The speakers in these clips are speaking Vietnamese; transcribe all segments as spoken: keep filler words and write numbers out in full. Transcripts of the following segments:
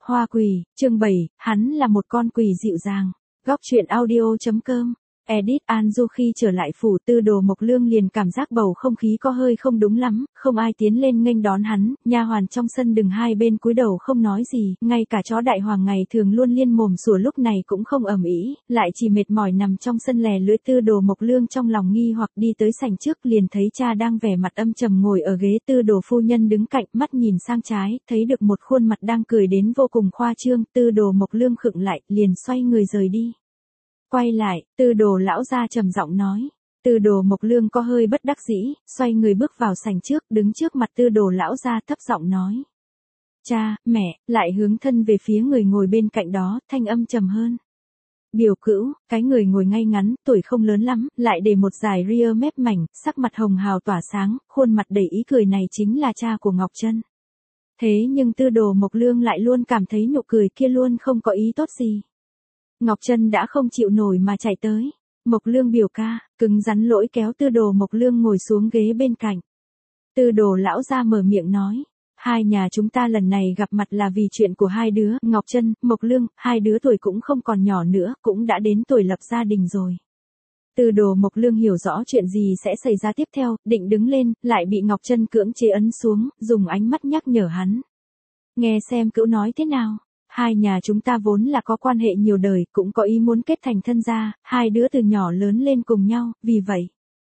Hoa quỷ, chương bảy, hắn là một con quỷ dịu dàng. Góc truyện audio chấm com. Edit An Du khi trở lại phủ Tư Đồ Mộc Lương liền cảm giác bầu không khí có hơi không đúng lắm, không ai tiến lên nghênh đón hắn, nha hoàn trong sân đừng hai bên cúi đầu không nói gì, ngay cả chó đại hoàng ngày thường luôn liên mồm sủa lúc này cũng không ầm ĩ, lại chỉ mệt mỏi nằm trong sân lè lưỡi. Tư Đồ Mộc Lương trong lòng nghi hoặc đi tới sảnh trước liền thấy cha đang vẻ mặt âm trầm ngồi ở ghế, Tư Đồ phu nhân đứng cạnh, mắt nhìn sang trái, thấy được một khuôn mặt đang cười đến vô cùng khoa trương, Tư Đồ Mộc Lương khựng lại, liền xoay người rời đi. Quay lại, Tư Đồ lão gia trầm giọng nói. Tư Đồ Mộc Lương có hơi bất đắc dĩ, xoay người bước vào sảnh trước, đứng trước mặt Tư Đồ lão gia thấp giọng nói. Cha, mẹ, lại hướng thân về phía người ngồi bên cạnh đó, thanh âm trầm hơn. Biểu cữu, cái người ngồi ngay ngắn, tuổi không lớn lắm, lại để một dải ria mép mảnh, sắc mặt hồng hào tỏa sáng, khuôn mặt đầy ý cười này chính là cha của Ngọc Trân. Thế nhưng Tư Đồ Mộc Lương lại luôn cảm thấy nụ cười kia luôn không có ý tốt gì. Ngọc Trân đã không chịu nổi mà chạy tới. Mộc Lương biểu ca, cứng rắn lỗi kéo Tư Đồ Mộc Lương ngồi xuống ghế bên cạnh. Tư Đồ lão gia mở miệng nói. Hai nhà chúng ta lần này gặp mặt là vì chuyện của hai đứa, Ngọc Trân, Mộc Lương, hai đứa tuổi cũng không còn nhỏ nữa, cũng đã đến tuổi lập gia đình rồi. Tư Đồ Mộc Lương hiểu rõ chuyện gì sẽ xảy ra tiếp theo, định đứng lên, lại bị Ngọc Trân cưỡng chế ấn xuống, dùng ánh mắt nhắc nhở hắn. Nghe xem cữu nói thế nào. Hai nhà chúng ta vốn là có quan hệ nhiều đời, cũng có ý muốn kết thành thân gia, hai đứa từ nhỏ lớn lên cùng nhau, vì vậy.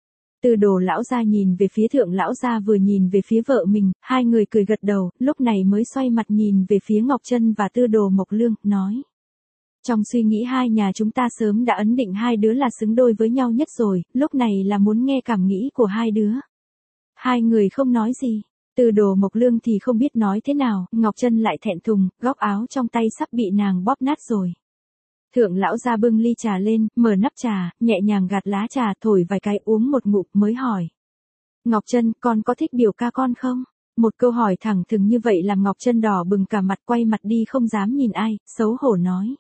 Tư Đồ lão gia nhìn về phía Thượng lão gia vừa nhìn về phía vợ mình, hai người cười gật đầu, lúc này mới xoay mặt nhìn về phía Ngọc Trân và Tư Đồ Mộc Lương, nói. Trong suy nghĩ hai nhà chúng ta sớm đã ấn định hai đứa là xứng đôi với nhau nhất rồi, lúc này là muốn nghe cảm nghĩ của hai đứa. Hai người không nói gì. Tư Đồ Mộc Lương thì không biết nói thế nào, Ngọc Trân lại thẹn thùng, góc áo trong tay sắp bị nàng bóp nát rồi. Thượng lão gia bưng ly trà lên, mở nắp trà, nhẹ nhàng gạt lá trà, thổi vài cái uống một ngụm mới hỏi. Ngọc Trân, con có thích biểu ca con không? Một câu hỏi thẳng thừng như vậy làm Ngọc Trân đỏ bừng cả mặt, quay mặt đi không dám nhìn ai, xấu hổ nói.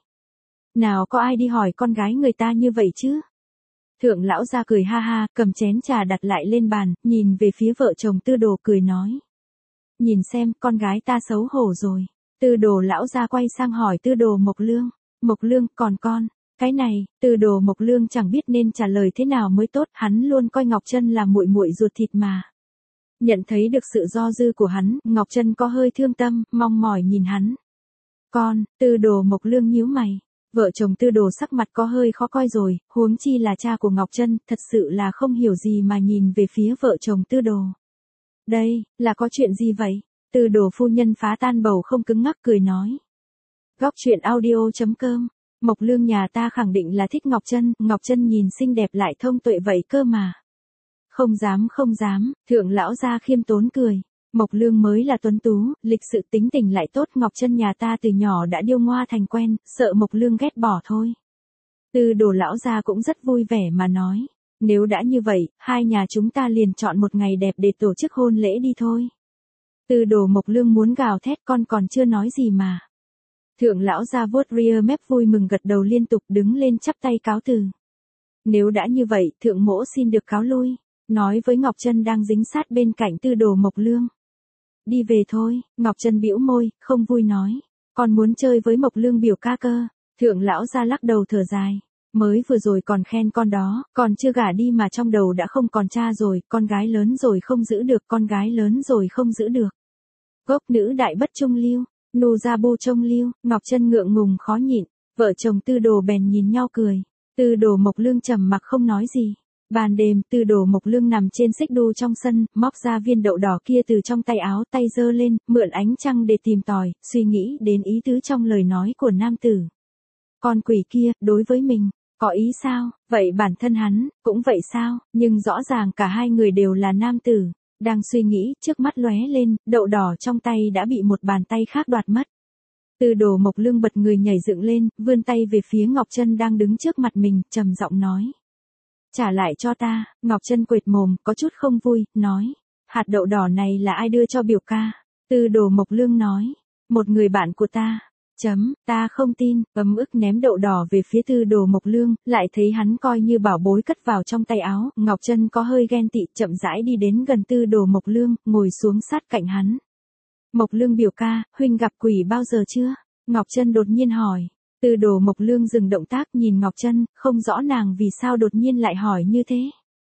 Nào có ai đi hỏi con gái người ta như vậy chứ? Thượng lão gia cười ha ha, cầm chén trà đặt lại lên bàn, nhìn về phía vợ chồng Tư Đồ cười nói. Nhìn xem, con gái ta xấu hổ rồi. Tư Đồ lão gia quay sang hỏi Tư Đồ Mộc Lương. Mộc Lương, còn con? Cái này, Tư Đồ Mộc Lương chẳng biết nên trả lời thế nào mới tốt, hắn luôn coi Ngọc Trân là muội muội ruột thịt mà. Nhận thấy được sự do dư của hắn, Ngọc Trân có hơi thương tâm, mong mỏi nhìn hắn. Con, Tư Đồ Mộc Lương nhíu mày. Vợ chồng Tư Đồ sắc mặt có hơi khó coi rồi, huống chi là cha của Ngọc Trân, thật sự là không hiểu gì mà nhìn về phía vợ chồng Tư Đồ. Đây, là có chuyện gì vậy? Tư Đồ phu nhân phá tan bầu không cứng ngắc cười nói. Góc truyện audio chấm com. Mộc Lương nhà ta khẳng định là thích Ngọc Trân, Ngọc Trân nhìn xinh đẹp lại thông tuệ vậy cơ mà. Không dám không dám, Thượng lão gia khiêm tốn cười. Mộc Lương mới là tuấn tú, lịch sự tính tình lại tốt, Ngọc Trân nhà ta từ nhỏ đã điêu ngoa thành quen, sợ Mộc Lương ghét bỏ thôi. Tư Đồ lão gia cũng rất vui vẻ mà nói. Nếu đã như vậy, hai nhà chúng ta liền chọn một ngày đẹp để tổ chức hôn lễ đi thôi. Tư Đồ Mộc Lương muốn gào thét, con còn chưa nói gì mà. Thượng lão gia vuốt ria mép vui mừng gật đầu liên tục, đứng lên chắp tay cáo từ. Nếu đã như vậy, thượng mỗ xin được cáo lui, nói với Ngọc Trân đang dính sát bên cạnh Tư Đồ Mộc Lương. Đi về thôi, Ngọc Trân bĩu môi, không vui nói. Con muốn chơi với Mộc Lương biểu ca cơ. Thượng lão gia lắc đầu thở dài. Mới vừa rồi còn khen con đó, còn chưa gả đi mà trong đầu đã không còn cha rồi, con gái lớn rồi không giữ được, con gái lớn rồi không giữ được. Gốc nữ đại bất trung lưu, nô gia bu trông lưu, Ngọc Trân ngượng ngùng khó nhịn, vợ chồng Tư Đồ bèn nhìn nhau cười. Tư Đồ Mộc Lương trầm mặc không nói gì. Ban đêm, Tư Đồ Mộc Lương nằm trên xích đu trong sân, móc ra viên đậu đỏ kia từ trong tay áo, tay giơ lên, mượn ánh trăng để tìm tòi, suy nghĩ đến ý tứ trong lời nói của nam tử. Con quỷ kia, đối với mình, có ý sao? Vậy bản thân hắn, cũng vậy sao? Nhưng rõ ràng cả hai người đều là nam tử. Đang suy nghĩ, trước mắt lóe lên, đậu đỏ trong tay đã bị một bàn tay khác đoạt mất. Tư Đồ Mộc Lương bật người nhảy dựng lên, vươn tay về phía Ngọc Trân đang đứng trước mặt mình, trầm giọng nói. Trả lại cho ta. Ngọc Trân quệt mồm, có chút không vui, nói. Hạt đậu đỏ này là ai đưa cho biểu ca? Tư Đồ Mộc Lương nói. Một người bạn của ta. Chấm, ta không tin, ấm ức ném đậu đỏ về phía Tư Đồ Mộc Lương, lại thấy hắn coi như bảo bối cất vào trong tay áo, Ngọc Trân có hơi ghen tị, chậm rãi đi đến gần Tư Đồ Mộc Lương, ngồi xuống sát cạnh hắn. Mộc Lương biểu ca, huynh gặp quỷ bao giờ chưa? Ngọc Trân đột nhiên hỏi. Tư Đồ Mộc Lương dừng động tác nhìn Ngọc Trân, không rõ nàng vì sao đột nhiên lại hỏi như thế.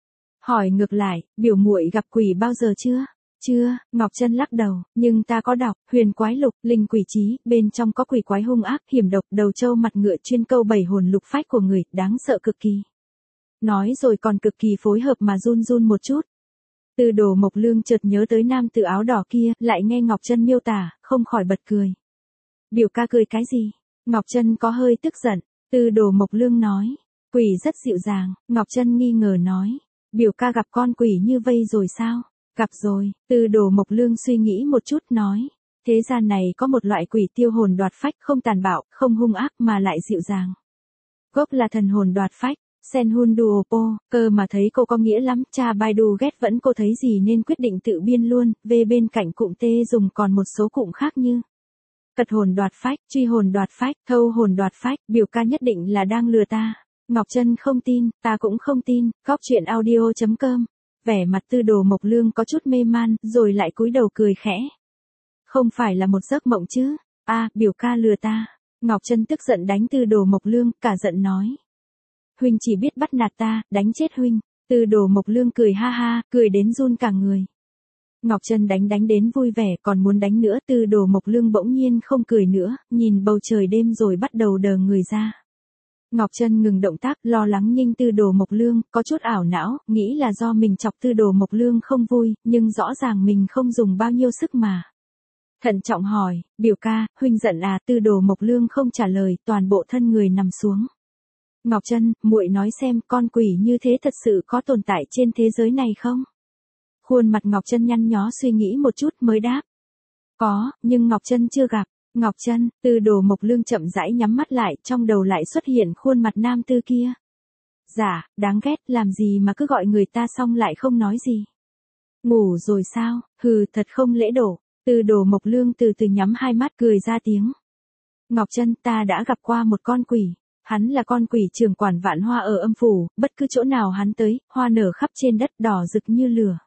Hỏi ngược lại, biểu muội gặp quỷ bao giờ chưa? Chưa, Ngọc Trân lắc đầu, nhưng ta có đọc, huyền quái lục, linh quỷ chí, bên trong có quỷ quái hung ác, hiểm độc, đầu trâu mặt ngựa chuyên câu bảy hồn lục phách của người, đáng sợ cực kỳ. Nói rồi còn cực kỳ phối hợp mà run run một chút. Tư Đồ Mộc Lương chợt nhớ tới nam tử áo đỏ kia, lại nghe Ngọc Trân miêu tả, không khỏi bật cười. Biểu ca cười cái gì? Ngọc Trân có hơi tức giận. Tư Đồ Mộc Lương nói, quỷ rất dịu dàng. Ngọc Trân nghi ngờ nói, biểu ca gặp con quỷ như vây rồi sao? Gặp rồi. Tư Đồ Mộc Lương suy nghĩ một chút nói, thế gian này có một loại quỷ tiêu hồn đoạt phách, không tàn bạo, không hung ác mà lại dịu dàng. Gốc là thần hồn đoạt phách. Senhun Duopo, cơ mà thấy cô có nghĩa lắm, cha Baidu ghét vẫn cô thấy gì nên quyết định tự biên luôn, về bên cạnh cụm T dùng còn một số cụm khác như cật hồn đoạt phách, truy hồn đoạt phách, thâu hồn đoạt phách, biểu ca nhất định là đang lừa ta. Ngọc Trân không tin, ta cũng không tin, Cóc Truyện Audio chấm com. Vẻ mặt Tư Đồ Mộc Lương có chút mê man, rồi lại cúi đầu cười khẽ. Không phải là một giấc mộng chứ? A, à, biểu ca lừa ta. Ngọc Trân tức giận đánh Tư Đồ Mộc Lương, cả giận nói. Huynh chỉ biết bắt nạt ta, đánh chết huynh. Tư Đồ Mộc Lương cười ha ha, cười đến run cả người. Ngọc Trân đánh đánh đến vui vẻ, còn muốn đánh nữa. Tư Đồ Mộc Lương bỗng nhiên không cười nữa, nhìn bầu trời đêm rồi bắt đầu đờ người ra. Ngọc Trân ngừng động tác, lo lắng nhìn Tư Đồ Mộc Lương, có chút ảo não, nghĩ là do mình chọc Tư Đồ Mộc Lương không vui, nhưng rõ ràng mình không dùng bao nhiêu sức mà. Thận trọng hỏi, biểu ca, huynh giận à? Tư Đồ Mộc Lương không trả lời, toàn bộ thân người nằm xuống. Ngọc Trân, muội nói xem, con quỷ như thế thật sự có tồn tại trên thế giới này không? Khuôn mặt Ngọc Trân nhăn nhó suy nghĩ một chút mới đáp. Có, nhưng Ngọc Trân chưa gặp. Ngọc Trân, Tư Đồ Mộc Lương chậm rãi nhắm mắt lại, trong đầu lại xuất hiện khuôn mặt nam tư kia. Dạ, đáng ghét, làm gì mà cứ gọi người ta xong lại không nói gì. Ngủ rồi sao? Hừ, thật không lễ độ. Tư Đồ Mộc Lương từ từ nhắm hai mắt cười ra tiếng. Ngọc Trân, ta đã gặp qua một con quỷ. Hắn là con quỷ trưởng quản vạn hoa ở âm phủ, bất cứ chỗ nào hắn tới, hoa nở khắp trên đất, đỏ rực như lửa.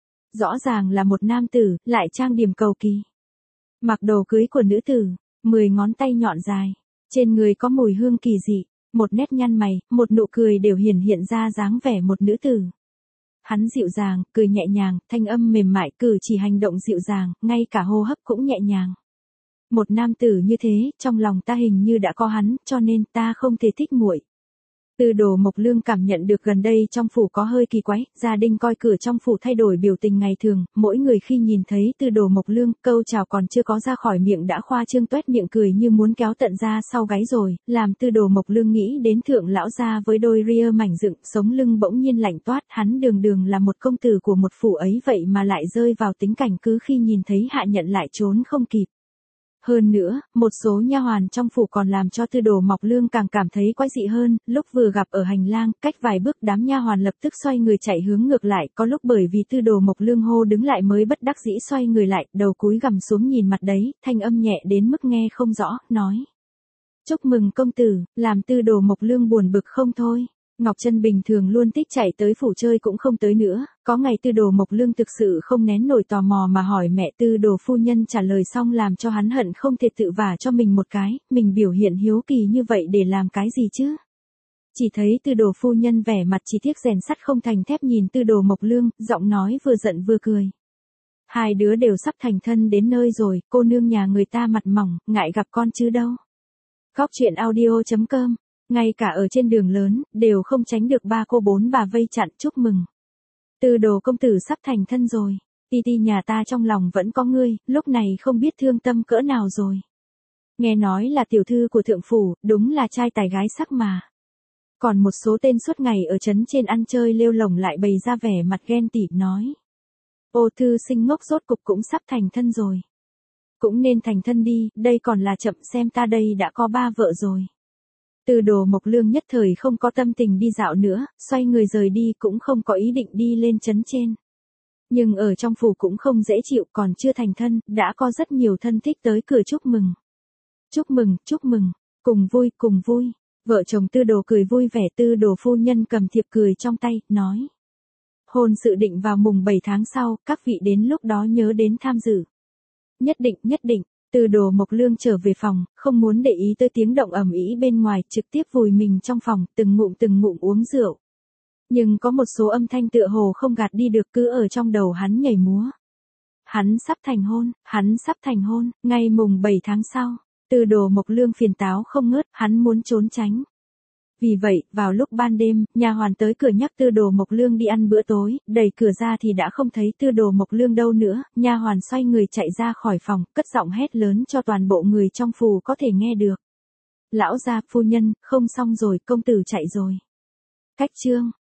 Rõ ràng là một nam tử, lại trang điểm cầu kỳ. Mặc đồ cưới của nữ tử, mười ngón tay nhọn dài, trên người có mùi hương kỳ dị, một nét nhăn mày, một nụ cười đều hiển hiện ra dáng vẻ một nữ tử. Hắn dịu dàng, cười nhẹ nhàng, thanh âm mềm mại, cử chỉ hành động dịu dàng, ngay cả hô hấp cũng nhẹ nhàng. Một nam tử như thế, trong lòng ta hình như đã có hắn, cho nên ta không thể thích muội. Tư Đồ Mộc Lương cảm nhận được gần đây trong phủ có hơi kỳ quái, gia đình coi cửa trong phủ thay đổi biểu tình ngày thường, mỗi người khi nhìn thấy Tư Đồ Mộc Lương, câu chào còn chưa có ra khỏi miệng đã khoa trương tuét miệng cười như muốn kéo tận ra sau gáy rồi, làm Tư Đồ Mộc Lương nghĩ đến thượng lão gia với đôi ria mảnh dựng, sống lưng bỗng nhiên lạnh toát, hắn đường đường là một công tử của một phủ ấy vậy mà lại rơi vào tính cảnh cứ khi nhìn thấy hạ nhận lại trốn không kịp. Hơn nữa, một số nha hoàn trong phủ còn làm cho Tư Đồ Mộc Lương càng cảm thấy quái dị hơn, lúc vừa gặp ở hành lang, cách vài bước đám nha hoàn lập tức xoay người chạy hướng ngược lại, có lúc bởi vì Tư Đồ Mộc Lương hô đứng lại mới bất đắc dĩ xoay người lại, đầu cúi gằm xuống nhìn mặt đấy, thanh âm nhẹ đến mức nghe không rõ, nói. Chúc mừng công tử, làm Tư Đồ Mộc Lương buồn bực không thôi. Ngọc Trân bình thường luôn thích chạy tới phủ chơi cũng không tới nữa, có ngày Tư Đồ Mộc Lương thực sự không nén nổi tò mò mà hỏi mẹ Tư Đồ phu nhân trả lời xong làm cho hắn hận không thể tự vả cho mình một cái, mình biểu hiện hiếu kỳ như vậy để làm cái gì chứ? Chỉ thấy Tư Đồ phu nhân vẻ mặt chỉ tiếc rèn sắt không thành thép nhìn Tư Đồ Mộc Lương, giọng nói vừa giận vừa cười. Hai đứa đều sắp thành thân đến nơi rồi, cô nương nhà người ta mặt mỏng, ngại gặp con chứ đâu. Cóc Truyện Audio chấm com. Ngay cả ở trên đường lớn, đều không tránh được ba cô bốn bà vây chặn chúc mừng. Tư Đồ công tử sắp thành thân rồi. Ti ti nhà ta trong lòng vẫn có ngươi, lúc này không biết thương tâm cỡ nào rồi. Nghe nói là tiểu thư của thượng phủ, đúng là trai tài gái sắc mà. Còn một số tên suốt ngày ở trấn trên ăn chơi lêu lổng lại bày ra vẻ mặt ghen tị nói. Ô thư sinh ngốc rốt cục cũng sắp thành thân rồi. Cũng nên thành thân đi, đây còn là chậm xem ta đây đã có ba vợ rồi. Tư Đồ Mộc Lương nhất thời không có tâm tình đi dạo nữa, xoay người rời đi cũng không có ý định đi lên trấn trên. Nhưng ở trong phủ cũng không dễ chịu, còn chưa thành thân, đã có rất nhiều thân thích tới cửa chúc mừng. Chúc mừng, chúc mừng, cùng vui, cùng vui. Vợ chồng Tư Đồ cười vui vẻ, Tư Đồ phu nhân cầm thiệp cười trong tay, nói. Hôn sự định vào mùng bảy tháng sau, các vị đến lúc đó nhớ đến tham dự. Nhất định, nhất định. Tư Đồ Mộc Lương trở về phòng, không muốn để ý tới tiếng động ầm ĩ bên ngoài, trực tiếp vùi mình trong phòng, từng ngụm từng ngụm uống rượu. Nhưng có một số âm thanh tựa hồ không gạt đi được cứ ở trong đầu hắn nhảy múa. Hắn sắp thành hôn, hắn sắp thành hôn, ngày mùng bảy tháng sau. Tư Đồ Mộc Lương phiền táo không ngớt, hắn muốn trốn tránh. Vì vậy, vào lúc ban đêm, nha hoàn tới cửa nhắc Tư Đồ Mộc Lương đi ăn bữa tối, đẩy cửa ra thì đã không thấy Tư Đồ Mộc Lương đâu nữa, nha hoàn xoay người chạy ra khỏi phòng, cất giọng hét lớn cho toàn bộ người trong phủ có thể nghe được. Lão gia, phu nhân, không xong rồi, công tử chạy rồi. Cách chương